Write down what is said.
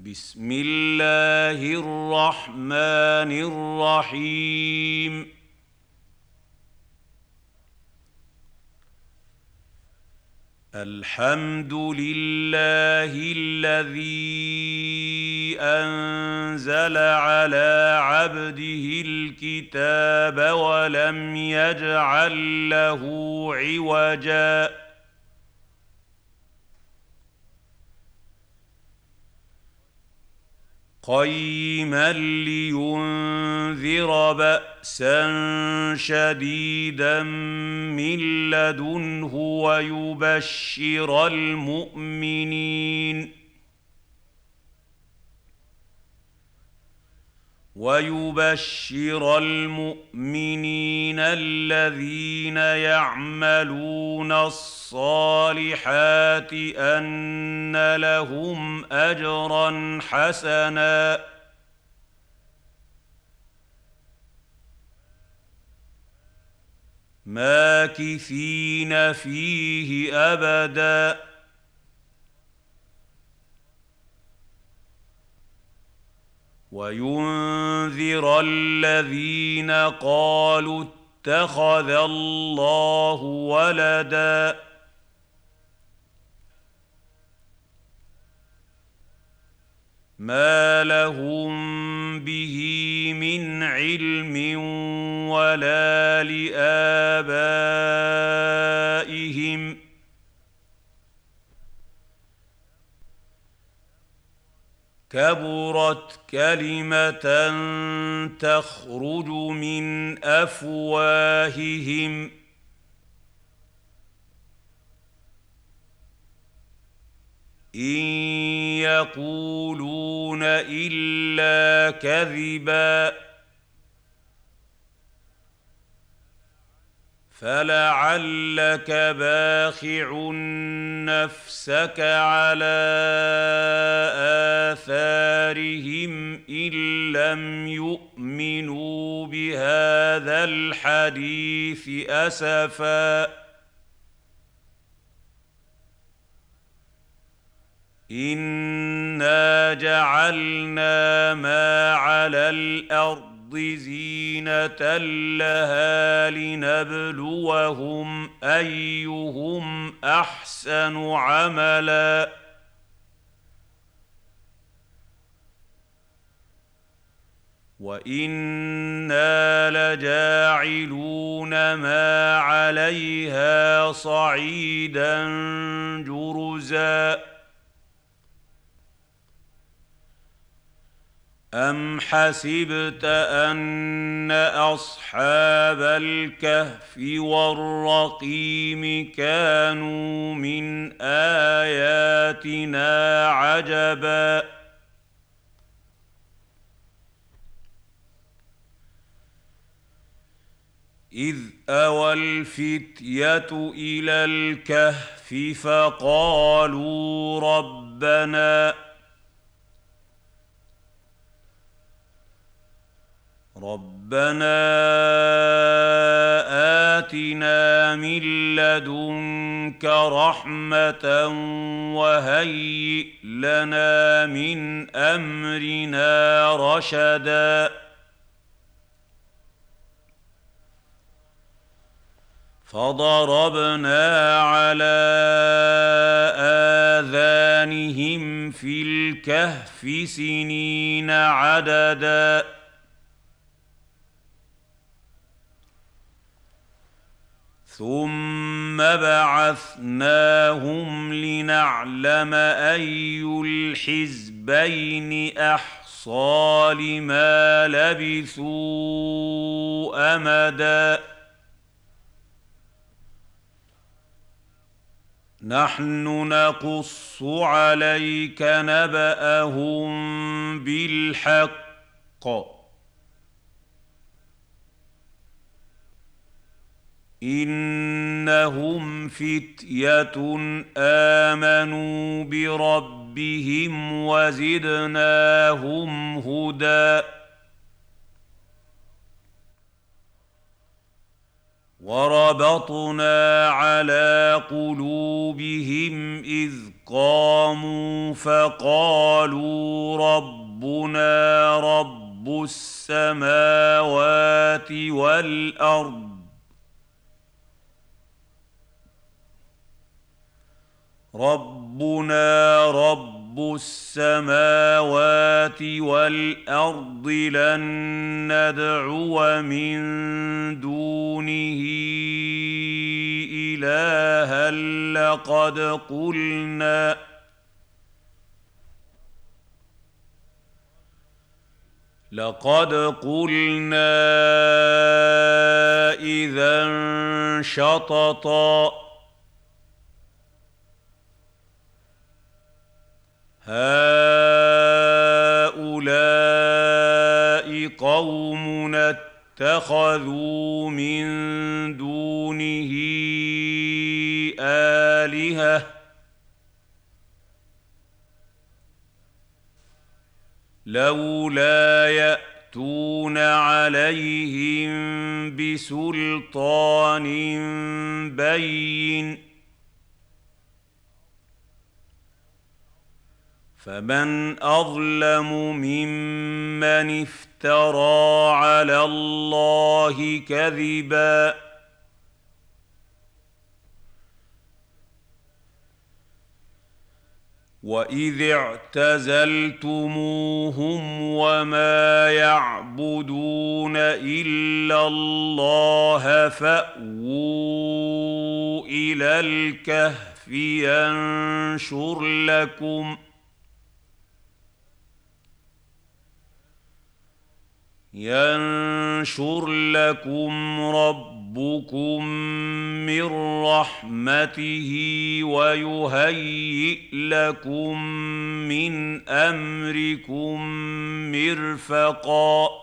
بسم الله الرحمن الرحيم. الحمد لله الذي أنزل على عبده الكتاب ولم يجعل له عوجا قيما لينذر بأسا شديدا من لدنه ويبشر المؤمنين الذين يعملون الصالحات أن لهم أجرا حسنا ماكثين فيه أبدا وينذر الذين قالوا اتخذ الله ولدا ما لهم به من علم ولا لآبائهم كبرت كلمة تخرج من أفواههم إن يقولون إلا كذبا فلعلك باخع نفسك على آثارهم إن لم يؤمنوا بهذا الحديث أسفا إنا جعلنا ما على الأرض زينة لها لنبلوهم أيهم أحسن عملا وإنا لجاعلون ما عليها صعيدا جرزا أم حسبت أن أصحاب الكهف والرقيم كانوا من آياتنا عجبا إذ أوى الفتية إلى الكهف فقالوا ربنا آتنا من لدنك رحمة وهيئ لنا من أمرنا رشدا فضربنا على آذانهم في الكهف سنين عددا ثم بعثناهم لنعلم أي الحزبين أحصى لما لبثوا أمدا نحن نقص عليك نبأهم بالحق إنهم فتية آمنوا بربهم وزدناهم هدى وربطنا على قلوبهم إذ قاموا فقالوا ربنا رب السماوات والأرض لن ندعو من دونه إلها لقد قلنا إذا شططا هؤلاء قومنا اتخذوا من دونه آلهة لولا يأتون عليهم بسلطان بين فمن أظلم ممن افترى على الله كذبا وإذ اعتزلتموهم وما يعبدون إلا الله فأووا إلى الكهف ينشر لكم ربكم من رحمته ويهيئ لكم من أمركم مرفقا